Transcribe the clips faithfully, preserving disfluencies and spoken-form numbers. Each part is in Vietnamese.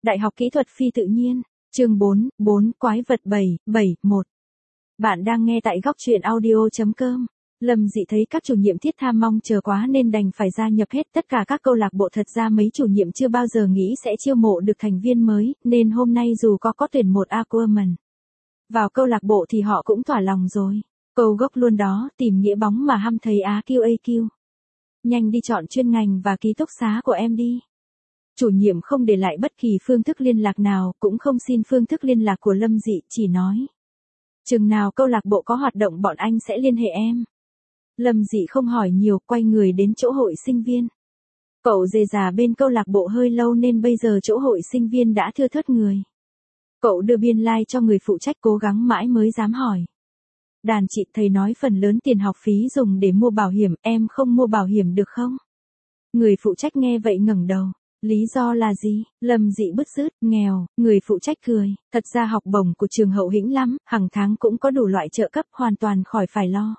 Đại học Kỹ thuật Phi tự nhiên, chương bốn, bốn, Quái vật bảy, bảy, một. Bạn đang nghe tại góc truyện audio chấm com. Lâm Dị thấy các chủ nhiệm thiết tham mong chờ quá nên đành phải gia nhập hết tất cả các câu lạc bộ. Thật ra mấy chủ nhiệm chưa bao giờ nghĩ sẽ chiêu mộ được thành viên mới, nên hôm nay dù có có tuyển một Aquaman vào câu lạc bộ thì họ cũng thỏa lòng rồi. Câu gốc luôn đó, tìm nghĩa bóng mà hăm thấy á quy a quy. Nhanh đi chọn chuyên ngành và ký túc xá của em đi. Chủ nhiệm không để lại bất kỳ phương thức liên lạc nào, cũng không xin phương thức liên lạc của Lâm Dị, chỉ nói: chừng nào câu lạc bộ có hoạt động bọn anh sẽ liên hệ em. Lâm Dị không hỏi nhiều, quay người đến chỗ hội sinh viên. Cậu dề già bên câu lạc bộ hơi lâu nên bây giờ chỗ hội sinh viên đã thưa thớt người. Cậu đưa biên lai like cho người phụ trách, cố gắng mãi mới dám hỏi: Đàn chị, thầy nói phần lớn tiền học phí dùng để mua bảo hiểm, em không mua bảo hiểm được không? Người phụ trách nghe vậy ngẩng đầu. Lý do là gì? Lâm Dị bứt rứt, nghèo. Người phụ trách cười, thật ra học bổng của trường hậu hĩnh lắm, hàng tháng cũng có đủ loại trợ cấp, hoàn toàn khỏi phải lo.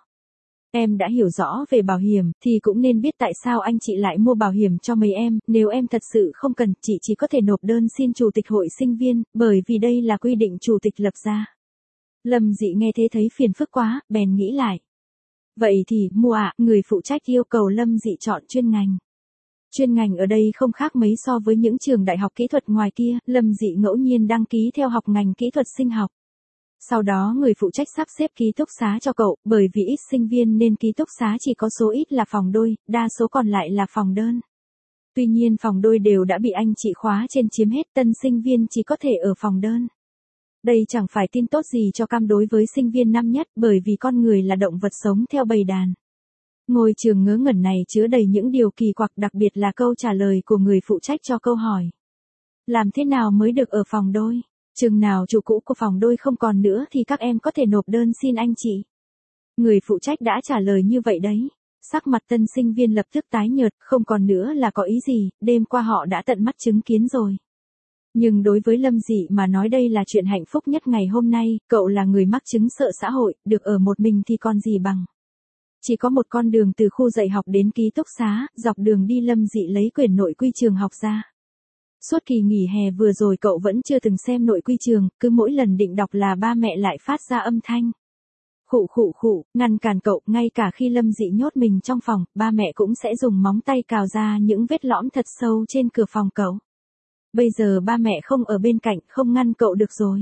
Em đã hiểu rõ về bảo hiểm, thì cũng nên biết tại sao anh chị lại mua bảo hiểm cho mấy em. Nếu em thật sự không cần, chị chỉ có thể nộp đơn xin chủ tịch hội sinh viên, bởi vì đây là quy định chủ tịch lập ra. Lâm Dị nghe thế thấy phiền phức quá, bèn nghĩ lại. Vậy thì, mua ạ. Người phụ trách yêu cầu Lâm Dị chọn chuyên ngành. Chuyên ngành ở đây không khác mấy so với những trường đại học kỹ thuật ngoài kia. Lâm Dị ngẫu nhiên đăng ký theo học ngành kỹ thuật sinh học. Sau đó người phụ trách sắp xếp ký túc xá cho cậu, bởi vì ít sinh viên nên ký túc xá chỉ có số ít là phòng đôi, đa số còn lại là phòng đơn. Tuy nhiên phòng đôi đều đã bị anh chị khóa trên chiếm hết, tân sinh viên chỉ có thể ở phòng đơn. Đây chẳng phải tin tốt gì cho cam đối với sinh viên năm nhất, bởi vì con người là động vật sống theo bầy đàn. Ngôi trường ngớ ngẩn này chứa đầy những điều kỳ quặc, đặc biệt là câu trả lời của người phụ trách cho câu hỏi: làm thế nào mới được ở phòng đôi? Chừng nào chủ cũ của phòng đôi không còn nữa thì các em có thể nộp đơn xin anh chị. Người phụ trách đã trả lời như vậy đấy. Sắc mặt tân sinh viên lập tức tái nhợt, không còn nữa là có ý gì, đêm qua họ đã tận mắt chứng kiến rồi. Nhưng đối với Lâm Dị mà nói đây là chuyện hạnh phúc nhất ngày hôm nay, cậu là người mắc chứng sợ xã hội, được ở một mình thì còn gì bằng. Chỉ có một con đường từ khu dạy học đến ký túc xá, dọc đường đi Lâm Dị lấy quyển nội quy trường học ra. Suốt kỳ nghỉ hè vừa rồi cậu vẫn chưa từng xem nội quy trường, cứ mỗi lần định đọc là ba mẹ lại phát ra âm thanh khụ khụ khụ, ngăn cản cậu. Ngay cả khi Lâm Dị nhốt mình trong phòng, ba mẹ cũng sẽ dùng móng tay cào ra những vết lõm thật sâu trên cửa phòng cậu. Bây giờ ba mẹ không ở bên cạnh, không ngăn cậu được rồi.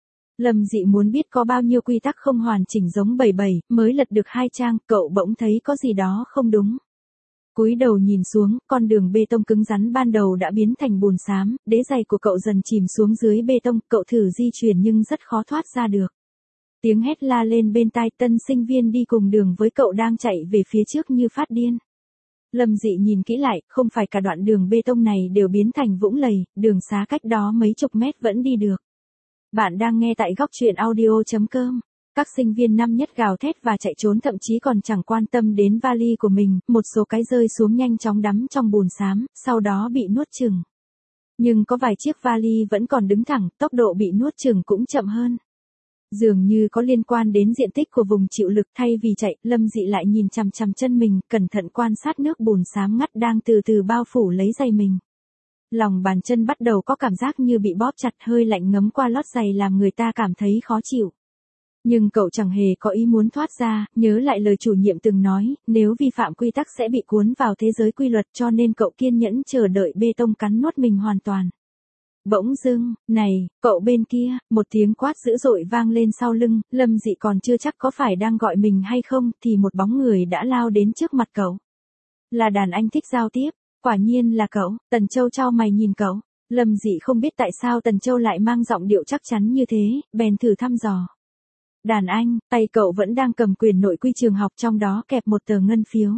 Lâm Dị muốn biết có bao nhiêu quy tắc không hoàn chỉnh giống bảy bảy, mới lật được hai trang, cậu bỗng thấy có gì đó không đúng. Cúi đầu nhìn xuống, con đường bê tông cứng rắn ban đầu đã biến thành bùn xám, đế giày của cậu dần chìm xuống dưới bê tông, cậu thử di chuyển nhưng rất khó thoát ra được. Tiếng hét la lên bên tai, tân sinh viên đi cùng đường với cậu đang chạy về phía trước như phát điên. Lâm Dị nhìn kỹ lại, không phải cả đoạn đường bê tông này đều biến thành vũng lầy, đường xá cách đó mấy chục mét vẫn đi được. Bạn đang nghe tại góc truyện audio chấm com. Các sinh viên năm nhất gào thét và chạy trốn, thậm chí còn chẳng quan tâm đến vali của mình, một số cái rơi xuống nhanh chóng đắm trong bùn xám, sau đó bị nuốt chửng. Nhưng có vài chiếc vali vẫn còn đứng thẳng, tốc độ bị nuốt chửng cũng chậm hơn. Dường như có liên quan đến diện tích của vùng chịu lực, thay vì chạy, Lâm Dị lại nhìn chằm chằm chân mình, cẩn thận quan sát nước bùn xám ngắt đang từ từ bao phủ lấy giày mình. Lòng bàn chân bắt đầu có cảm giác như bị bóp chặt, hơi lạnh ngấm qua lót giày làm người ta cảm thấy khó chịu. Nhưng cậu chẳng hề có ý muốn thoát ra, nhớ lại lời chủ nhiệm từng nói, nếu vi phạm quy tắc sẽ bị cuốn vào thế giới quy luật, cho nên cậu kiên nhẫn chờ đợi bê tông cắn nuốt mình hoàn toàn. Bỗng dưng, này, cậu bên kia, một tiếng quát dữ dội vang lên sau lưng. Lâm Dị còn chưa chắc có phải đang gọi mình hay không, thì một bóng người đã lao đến trước mặt cậu. Là đàn anh thích giao tiếp, quả nhiên là cậu. Tần Châu chau mày nhìn cậu. Lâm Dị không biết tại sao Tần Châu lại mang giọng điệu chắc chắn như thế, bèn thử thăm dò. Đàn anh, tay cậu vẫn đang cầm quyển nội quy trường học, trong đó kẹp một tờ ngân phiếu.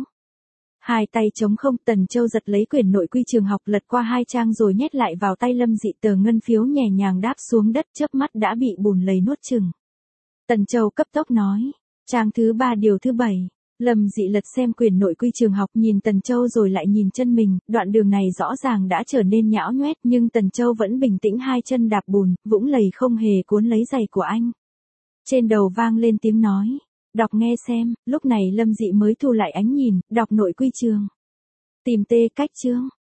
Hai tay trống không, Tần Châu giật lấy quyển nội quy trường học, lật qua hai trang rồi nhét lại vào tay Lâm Dị. Tờ ngân phiếu nhẹ nhàng đáp xuống đất, chớp mắt đã bị bùn lầy nuốt chửng. Tần Châu cấp tốc nói, trang thứ ba điều thứ bảy. Lâm Dị lật xem quyển nội quy trường học, nhìn Tần Châu rồi lại nhìn chân mình, đoạn đường này rõ ràng đã trở nên nhão nhoét, nhưng Tần Châu vẫn bình tĩnh hai chân đạp bùn, vũng lầy không hề cuốn lấy giày của anh. Trên đầu vang lên tiếng nói, đọc nghe xem. Lúc này Lâm Dị mới thu lại ánh nhìn, đọc nội quy trường. Tìm tê cách chương,